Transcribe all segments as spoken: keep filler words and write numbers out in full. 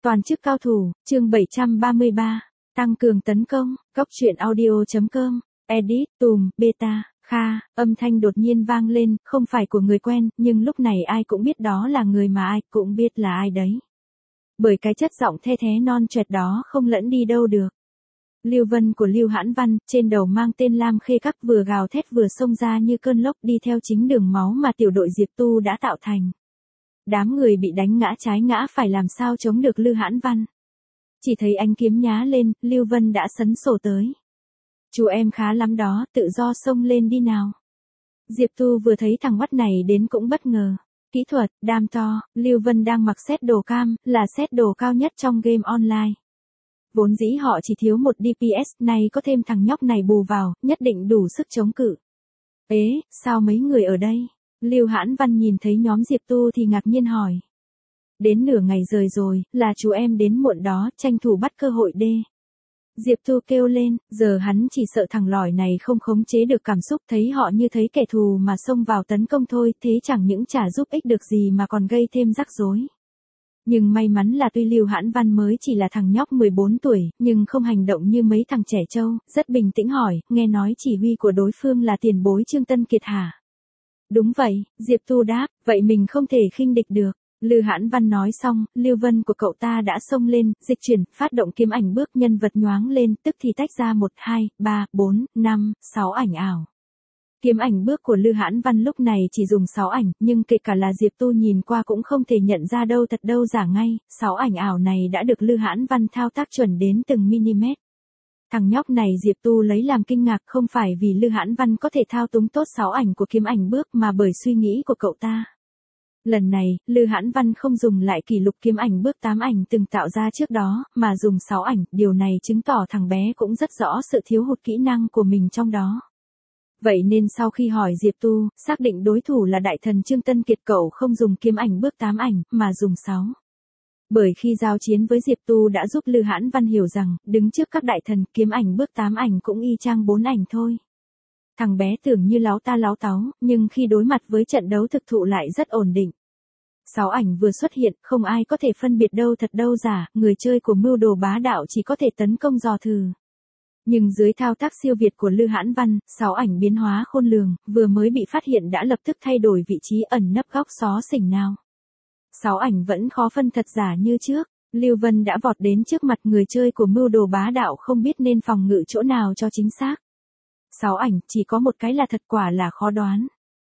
Toàn chức cao thủ, chương bảy trăm ba mươi ba, tăng cường tấn công, góc truyện audio chấm com, edit, tùm, beta, kha, âm thanh đột nhiên vang lên, không phải của người quen, nhưng lúc này ai cũng biết đó là người mà ai cũng biết là ai đấy. Bởi cái chất giọng the thé non choẹt đó không lẫn đi đâu được. Lưu Vân của Lưu Hãn Văn, trên đầu mang tên Lam Khê Các vừa gào thét vừa xông ra như cơn lốc đi theo chính đường máu mà tiểu đội Diệp Tu đã tạo thành. Đám người bị đánh ngã trái ngã phải làm sao chống được Lưu Hãn Văn. Chỉ thấy ánh kiếm nhá lên, Lưu Vân đã sấn sổ tới. Chú em khá lắm đó, tự do xông lên đi nào. Diệp Tu vừa thấy thằng quắt này đến cũng bất ngờ. Kỹ thuật, đam to, Lưu Vân đang mặc set đồ cam, là set đồ cao nhất trong game online. Vốn dĩ họ chỉ thiếu một đê pê ét, này có thêm thằng nhóc này bù vào, nhất định đủ sức chống cự. Ế, sao mấy người ở đây? Lưu Hãn Văn nhìn thấy nhóm Diệp Tu thì ngạc nhiên hỏi. Đến nửa ngày rời rồi, là chú em đến muộn đó, tranh thủ bắt cơ hội đê. Diệp Tu kêu lên, giờ hắn chỉ sợ thằng lỏi này không khống chế được cảm xúc, thấy họ như thấy kẻ thù mà xông vào tấn công thôi, thế chẳng những chả giúp ích được gì mà còn gây thêm rắc rối. Nhưng may mắn là tuy Lưu Hãn Văn mới chỉ là thằng nhóc mười bốn tuổi, nhưng không hành động như mấy thằng trẻ trâu, rất bình tĩnh hỏi, nghe nói chỉ huy của đối phương là tiền bối Trương Tân Kiệt hả? Đúng vậy, Diệp Tu đáp, vậy mình không thể khinh địch được. Lưu Hãn Văn nói xong, Lưu Vân của cậu ta đã xông lên, dịch chuyển, phát động kiếm ảnh bước, nhân vật nhoáng lên, tức thì tách ra một, hai, ba, bốn, năm, sáu ảnh ảo. Kiếm ảnh bước của Lưu Hãn Văn lúc này chỉ dùng sáu ảnh, nhưng kể cả là Diệp Tu nhìn qua cũng không thể nhận ra đâu thật đâu giả ngay, sáu ảnh ảo này đã được Lưu Hãn Văn thao tác chuẩn đến từng mm. Thằng nhóc này Diệp Tu lấy làm kinh ngạc không phải vì Lưu Hãn Văn có thể thao túng tốt sáu ảnh của kiếm ảnh bước mà bởi suy nghĩ của cậu ta. Lần này, Lưu Hãn Văn không dùng lại kỷ lục kiếm ảnh bước tám ảnh từng tạo ra trước đó, mà dùng sáu ảnh, điều này chứng tỏ thằng bé cũng rất rõ sự thiếu hụt kỹ năng của mình trong đó. Vậy nên sau khi hỏi Diệp Tu, xác định đối thủ là đại thần Trương Tân Kiệt, cậu không dùng kiếm ảnh bước tám ảnh, mà dùng sáu. Bởi khi giao chiến với Diệp Tu đã giúp Lưu Hãn Văn hiểu rằng, đứng trước các đại thần, kiếm ảnh bước tám ảnh cũng y chang bốn ảnh thôi. Thằng bé tưởng như láo ta láo táo, nhưng khi đối mặt với trận đấu thực thụ lại rất ổn định. Sáu ảnh vừa xuất hiện, không ai có thể phân biệt đâu thật đâu giả, người chơi của mưu đồ bá đạo chỉ có thể tấn công dò thử. Nhưng dưới thao tác siêu việt của Lưu Hãn Văn, sáu ảnh biến hóa khôn lường, vừa mới bị phát hiện đã lập tức thay đổi vị trí ẩn nấp góc xó xỉnh nào. Sáu ảnh vẫn khó phân thật giả như trước, Lưu Vân đã vọt đến trước mặt người chơi của mưu đồ bá đạo không biết nên phòng ngự chỗ nào cho chính xác. Sáu ảnh, chỉ có một cái là thật, quả là khó đoán.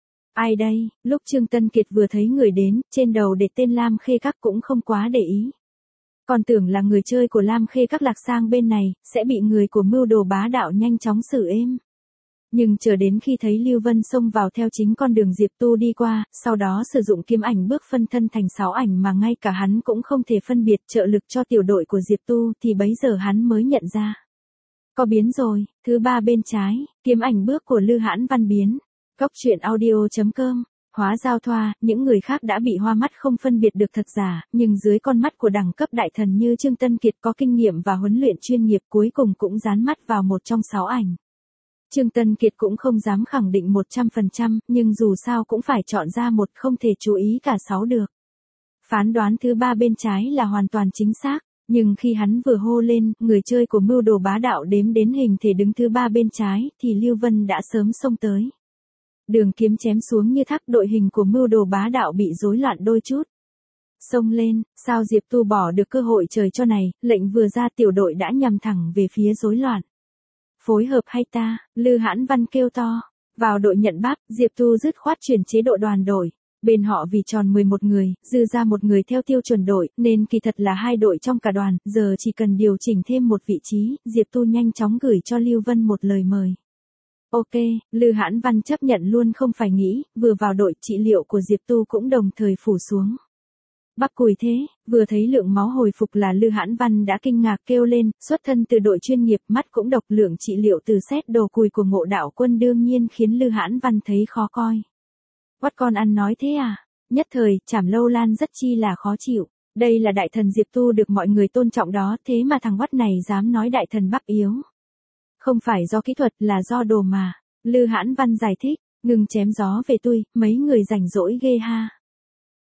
Ai đây? Lúc Trương Tân Kiệt vừa thấy người đến, trên đầu để tên Lam Khê Các cũng không quá để ý. Còn tưởng là người chơi của Lam Khê Các lạc sang bên này, sẽ bị người của mưu đồ bá đạo nhanh chóng xử êm. Nhưng chờ đến khi thấy Lưu Vân xông vào theo chính con đường Diệp Tu đi qua, sau đó sử dụng kiếm ảnh bước phân thân thành sáu ảnh mà ngay cả hắn cũng không thể phân biệt trợ lực cho tiểu đội của Diệp Tu, thì bấy giờ hắn mới nhận ra. Có biến rồi, thứ ba bên trái, kiếm ảnh bước của Lưu Hãn Văn biến. Góc truyện audio chấm com, hóa giao thoa, những người khác đã bị hoa mắt không phân biệt được thật giả, nhưng dưới con mắt của đẳng cấp đại thần như Trương Tân Kiệt có kinh nghiệm và huấn luyện chuyên nghiệp cuối cùng cũng dán mắt vào một trong sáu ảnh. Trương Tân Kiệt cũng không dám khẳng định một trăm phần trăm, nhưng dù sao cũng phải chọn ra một, không thể chú ý cả sáu được. Phán đoán thứ ba bên trái là hoàn toàn chính xác. Nhưng khi hắn vừa hô lên, người chơi của mưu đồ bá đạo đếm đến hình thể đứng thứ ba bên trái, thì Lưu Vân đã sớm xông tới. Đường kiếm chém xuống như thác, đội hình của mưu đồ bá đạo bị rối loạn đôi chút. Xông lên, sao Diệp Tu bỏ được cơ hội trời cho này, lệnh vừa ra tiểu đội đã nhằm thẳng về phía rối loạn. Phối hợp hay ta, Lưu Hãn Văn kêu to. Vào đội nhận báp, Diệp Tu dứt khoát chuyển chế độ đoàn đội. Bên họ vì tròn mười một người, dư ra một người theo tiêu chuẩn đội, nên kỳ thật là hai đội trong cả đoàn, giờ chỉ cần điều chỉnh thêm một vị trí, Diệp Tu nhanh chóng gửi cho Lưu Vân một lời mời. Ok, Lưu Hãn Văn chấp nhận luôn không phải nghĩ, vừa vào đội, trị liệu của Diệp Tu cũng đồng thời phủ xuống. Bắp cùi thế, vừa thấy lượng máu hồi phục là Lưu Hãn Văn đã kinh ngạc kêu lên, xuất thân từ đội chuyên nghiệp, mắt cũng độc, lượng trị liệu từ xét đồ cùi của Ngộ Đạo Quân đương nhiên khiến Lưu Hãn Văn thấy khó coi. Quát con ăn nói thế à? Nhất thời, Trảm Lâu Lan rất chi là khó chịu. Đây là đại thần Diệp Tu được mọi người tôn trọng đó, thế mà thằng quát này dám nói đại thần Bắc yếu. Không phải do kỹ thuật, là do đồ mà. Lưu Hãn Văn giải thích, ngừng chém gió về tui, mấy người rảnh rỗi ghê ha.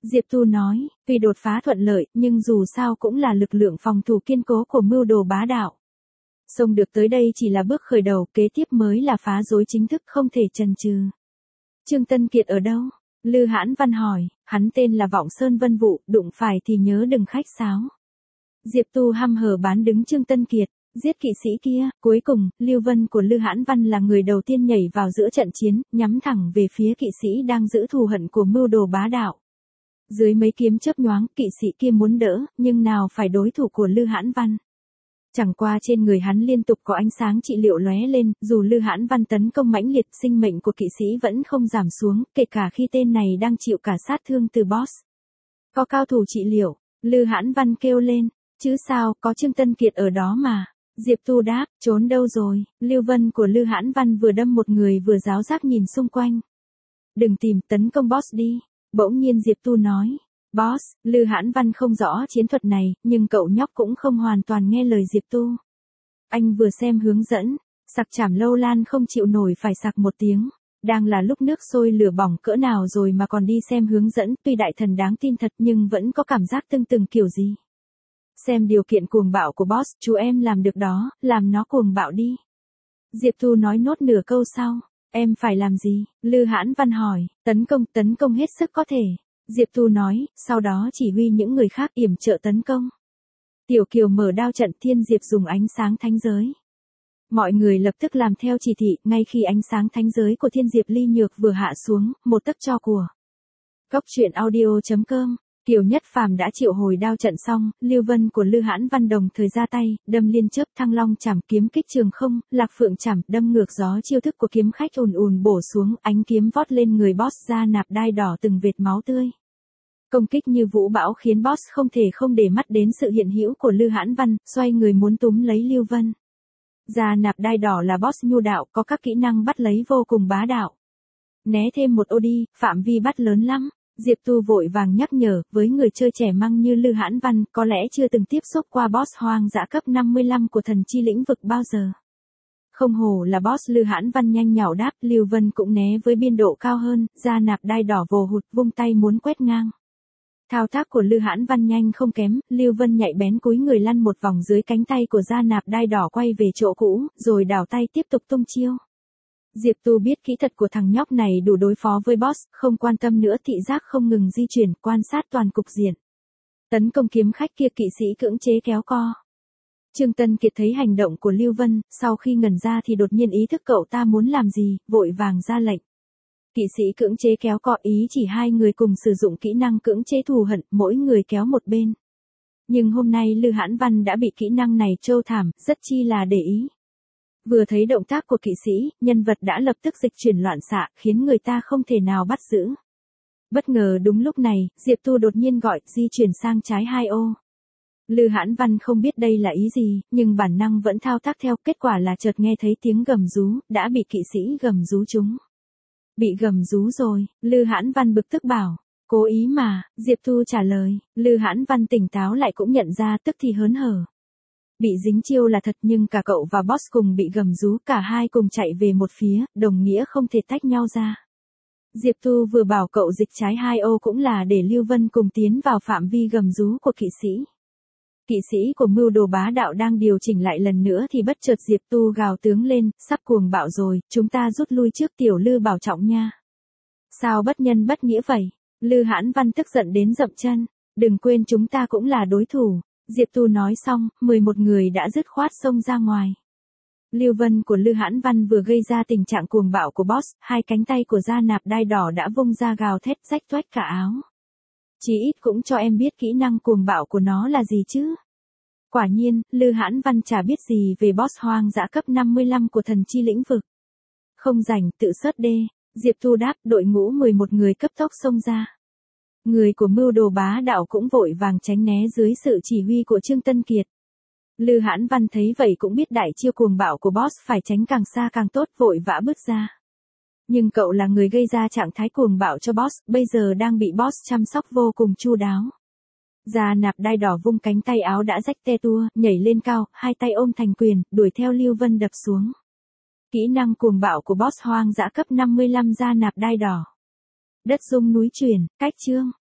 Diệp Tu nói, tuy đột phá thuận lợi, nhưng dù sao cũng là lực lượng phòng thủ kiên cố của mưu đồ bá đạo. Xông được tới đây chỉ là bước khởi đầu, kế tiếp mới là phá rối chính thức, không thể chần chừ. Trương Tân Kiệt ở đâu? Lư Hãn Văn hỏi, hắn tên là Vọng Sơn Vân Vụ, đụng phải thì nhớ đừng khách sáo. Diệp Tu hăm hở bán đứng Trương Tân Kiệt, giết kỵ sĩ kia, cuối cùng, Lưu Vân của Lư Hãn Văn là người đầu tiên nhảy vào giữa trận chiến, nhắm thẳng về phía kỵ sĩ đang giữ thù hận của mưu đồ bá đạo. Dưới mấy kiếm chớp nhoáng, kỵ sĩ kia muốn đỡ, nhưng nào phải đối thủ của Lư Hãn Văn. Chẳng qua trên người hắn liên tục có ánh sáng trị liệu lóe lên, dù Lư Hãn Văn tấn công mãnh liệt, sinh mệnh của kỵ sĩ vẫn không giảm xuống, kể cả khi tên này đang chịu cả sát thương từ boss. Có cao thủ trị liệu, Lư Hãn Văn kêu lên, chứ sao, có Trương Tân Kiệt ở đó mà. Diệp Tu đáp, trốn đâu rồi? Lưu Vân của Lư Hãn Văn vừa đâm một người vừa giáo giác nhìn xung quanh. Đừng tìm, tấn công boss đi. Bỗng nhiên Diệp Tu nói. Boss, Lư Hãn Văn không rõ chiến thuật này, nhưng cậu nhóc cũng không hoàn toàn nghe lời Diệp Tu. Anh vừa xem hướng dẫn, sặc chảm lâu lan không chịu nổi phải sặc một tiếng. Đang là lúc nước sôi lửa bỏng cỡ nào rồi mà còn đi xem hướng dẫn, tuy đại thần đáng tin thật nhưng vẫn có cảm giác tưng từng kiểu gì. Xem điều kiện cuồng bạo của boss, chú em làm được đó, làm nó cuồng bạo đi. Diệp Tu nói nốt nửa câu sau, em phải làm gì? Lư Hãn Văn hỏi, tấn công, tấn công hết sức có thể. Diệp Tu nói, sau đó chỉ huy những người khác yểm trợ tấn công. Tiểu Kiều mở đao trận, Thiên Diệp dùng ánh sáng thánh giới. Mọi người lập tức làm theo chỉ thị, ngay khi ánh sáng thánh giới của Thiên Diệp ly nhược vừa hạ xuống, một tấc cho của. Góc truyện audio chấm com. Kiều Nhất Phàm đã triệu hồi đao trận xong, Lưu Vân của Lư Hãn Văn đồng thời ra tay, đâm liên chớp, thăng long chảm, kiếm kích trường không, lạc phượng chảm, đâm ngược gió, chiêu thức của kiếm khách ùn ùn bổ xuống, ánh kiếm vót lên người boss ra nạp đai đỏ từng vệt máu tươi. Công kích như vũ bão khiến boss không thể không để mắt đến sự hiện hữu của Lư Hãn Văn, xoay người muốn túm lấy Lưu Vân. Ra nạp đai đỏ là boss nhu đạo, có các kỹ năng bắt lấy vô cùng bá đạo. Né thêm một ô đi, phạm vi bắt lớn lắm. Diệp Tu vội vàng nhắc nhở, với người chơi trẻ măng như Lư Hãn Văn, có lẽ chưa từng tiếp xúc qua boss hoang dã cấp năm mươi lăm của thần chi lĩnh vực bao giờ. Không hổ là boss. Lư Hãn Văn nhanh nhảu đáp, Lưu Vân cũng né với biên độ cao hơn, ra nạp đai đỏ vồ hụt, vung tay muốn quét ngang. Thao tác của Lư Hãn Văn nhanh không kém, Lưu Vân nhạy bén cúi người lăn một vòng dưới cánh tay của gia nạp đai đỏ quay về chỗ cũ, rồi đảo tay tiếp tục tung chiêu. Diệp Tu biết kỹ thuật của thằng nhóc này đủ đối phó với boss, không quan tâm nữa, thị giác không ngừng di chuyển, quan sát toàn cục diện. Tấn công kiếm khách kia, kỵ sĩ cưỡng chế kéo co. Trương Tân Kiệt thấy hành động của Lưu Vân, sau khi ngẩn ra thì đột nhiên ý thức cậu ta muốn làm gì, vội vàng ra lệnh. Kỵ sĩ cưỡng chế kéo co ý chỉ hai người cùng sử dụng kỹ năng cưỡng chế thù hận, mỗi người kéo một bên. Nhưng hôm nay Lư Hãn Văn đã bị kỹ năng này trâu thảm, rất chi là để ý. Vừa thấy động tác của kỵ sĩ, nhân vật đã lập tức dịch chuyển loạn xạ, khiến người ta không thể nào bắt giữ. Bất ngờ đúng lúc này, Diệp Tu đột nhiên gọi, di chuyển sang trái hai ô. Lư Hãn Văn không biết đây là ý gì, nhưng bản năng vẫn thao tác theo, kết quả là chợt nghe thấy tiếng gầm rú, đã bị kỵ sĩ gầm rú trúng. Bị gầm rú rồi, Lư Hãn Văn bực tức bảo, cố ý mà, Diệp Tu trả lời, Lư Hãn Văn tỉnh táo lại cũng nhận ra, tức thì hớn hở. Bị dính chiêu là thật, nhưng cả cậu và boss cùng bị gầm rú, cả hai cùng chạy về một phía, đồng nghĩa không thể tách nhau ra. Diệp Tu vừa bảo cậu dịch trái hai ô cũng là để Lưu Vân cùng tiến vào phạm vi gầm rú của kỵ sĩ. Kỵ sĩ của mưu đồ bá đạo đang điều chỉnh lại lần nữa thì bất chợt Diệp Tu gào tướng lên, sắp cuồng bạo rồi, chúng ta rút lui trước, tiểu Lư bảo trọng nha. Sao bất nhân bất nghĩa vậy? Lư Hãn Văn tức giận đến dậm chân, đừng quên chúng ta cũng là đối thủ. Diệp Tu nói xong, mười một người đã dứt khoát xông ra ngoài. Lưu Vân của Lư Hãn Văn vừa gây ra tình trạng cuồng bạo của boss, hai cánh tay của gia nạp đai đỏ đã vung ra gào thét rách toách cả áo. Chí ít cũng cho em biết kỹ năng cuồng bạo của nó là gì chứ. Quả nhiên, Lư Hãn Văn chả biết gì về boss hoang dã cấp năm mươi lăm của thần chi lĩnh vực. Không rảnh, tự sớt đê. Diệp Tu đáp, đội ngũ mười một người cấp tốc xông ra. Người của mưu đồ bá đạo cũng vội vàng tránh né dưới sự chỉ huy của Trương Tân Kiệt. Lư Hãn Văn thấy vậy cũng biết đại chiêu cuồng bạo của boss phải tránh càng xa càng tốt, vội vã bước ra. Nhưng cậu là người gây ra trạng thái cuồng bạo cho boss, bây giờ đang bị boss chăm sóc vô cùng chu đáo. Gia nạp đai đỏ vung cánh tay áo đã rách te tua, nhảy lên cao, hai tay ôm thành quyền, đuổi theo Lưu Vân đập xuống. Kỹ năng cuồng bạo của boss hoang dã cấp năm mươi lăm gia nạp đai đỏ. Đất rung núi chuyển, cách chương.